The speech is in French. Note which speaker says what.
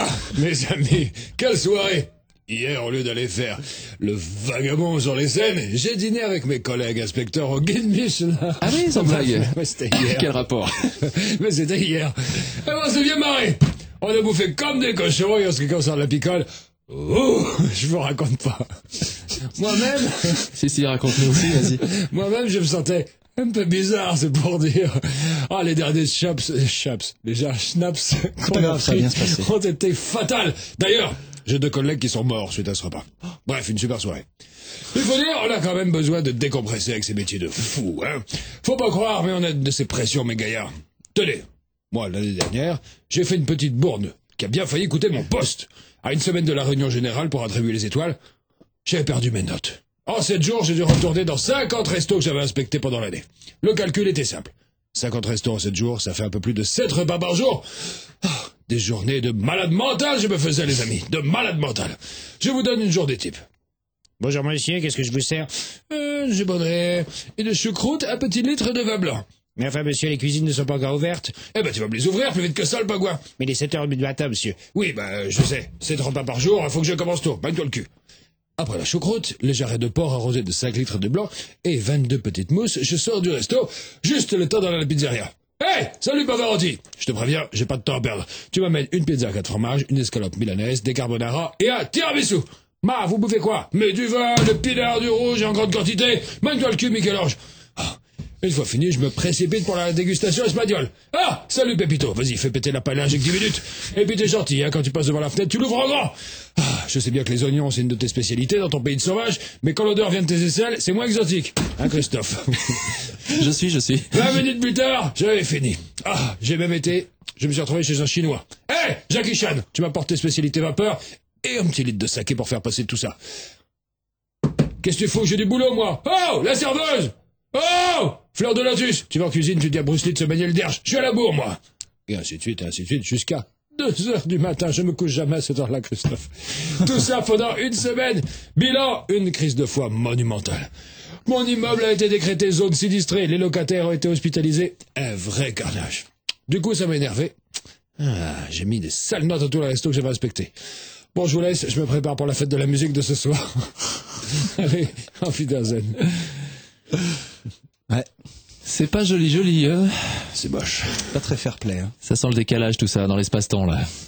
Speaker 1: Ah, mes amis, quelle soirée! Hier, au lieu d'aller faire le vagabond sur les scènes, j'ai dîné avec mes collègues inspecteurs au Guide Michelin.
Speaker 2: Ah oui, sans blague.
Speaker 1: Ouais, c'était hier.
Speaker 2: Quel rapport?
Speaker 1: Mais c'était hier. Et on s'est bien marré. On a bouffé comme des cochons et en ce qui concerne la picole, je vous raconte pas. Moi-même...
Speaker 2: Si, raconte-nous aussi, vas-y.
Speaker 1: Moi-même, je me sentais un peu bizarre, c'est pour dire. Ah, les derniers schnapps qu'on a pris ont été fatals. D'ailleurs, j'ai 2 collègues qui sont morts suite à ce repas. Bref, une super soirée. Il faut dire, on a quand même besoin de décompresser avec ces métiers de fous, hein. Faut pas croire, mais on a de ces pressions, mes gaillards. Tenez, moi, l'année dernière, j'ai fait une petite bourde qui a bien failli coûter mon poste. À une semaine de la réunion générale pour attribuer les étoiles, j'avais perdu mes notes. En 7 jours, j'ai dû retourner dans 50 restos que j'avais inspectés pendant l'année. Le calcul était simple. 50 restos en 7 jours, ça fait un peu plus de 7 repas par jour. Des journées de malade mental, je me faisais, les amis. De malade mental. Je vous donne une journée type. Bonjour monsieur, qu'est-ce que je vous sers? Je voudrais une choucroute, un petit litre de vin blanc. Mais enfin, monsieur, les cuisines ne sont pas encore ouvertes. Eh ben, tu vas me les ouvrir plus vite que ça, le pagouin. Mais il est 7h30 du matin, monsieur. Oui, je sais. 7 repas par jour, il faut que je commence tôt. Bagne-toi le cul. Après la choucroute, les jarrets de porc arrosés de 5 litres de blanc et 22 petites mousses, je sors du resto, juste le temps d'aller à la pizzeria. Hey, salut Pavarotti! Je te préviens, j'ai pas de temps à perdre. Tu m'amènes une pizza à 4 fromages, une escalope milanaise, des carbonara et un tiramisu. Ma, vous bouffez quoi? Mais du vin, le pinard, du rouge en grande quantité. Mène-toi le cul, Michel-Ange. Une fois fini, je me précipite pour la dégustation espagnole. Ah, salut Pépito, vas-y, fais péter la palinge avec 10 minutes. Et puis t'es gentil, hein, quand tu passes devant la fenêtre, tu l'ouvres en grand. Je sais bien que les oignons, c'est une de tes spécialités dans ton pays de sauvage, mais quand l'odeur vient de tes aisselles, c'est moins exotique. Hein, Christophe?
Speaker 2: Je suis.
Speaker 1: 20 minutes plus tard, j'avais fini. Je me suis retrouvé chez un Chinois. Hey, Jackie Chan, tu m'apportes tes spécialités vapeur et un petit litre de saké pour faire passer tout ça. Qu'est-ce que tu fous? J'ai du boulot, moi. Oh, la serveuse! Oh, Fleur de Lotus, tu vas en cuisine, tu dis à Bruce Lee de se baigner le derge. Je suis à la bourre, moi. Et ainsi de suite, jusqu'à 2h du matin. Je me couche jamais à cette heure-là, Christophe. Tout ça pendant une semaine. Bilan, une crise de foie monumentale. Mon immeuble a été décrété zone sinistrée. Les locataires ont été hospitalisés. Un vrai carnage. Du coup, ça m'a énervé. J'ai mis des sales notes à tous les restos que j'avais inspectés. Bon, je vous laisse, je me prépare pour la fête de la musique de ce soir. Allez, auf Wiedersehen.
Speaker 2: Ouais. C'est pas joli, hein.
Speaker 1: C'est moche.
Speaker 3: Pas très fair-play, hein.
Speaker 2: Ça sent le décalage tout ça dans l'espace-temps là.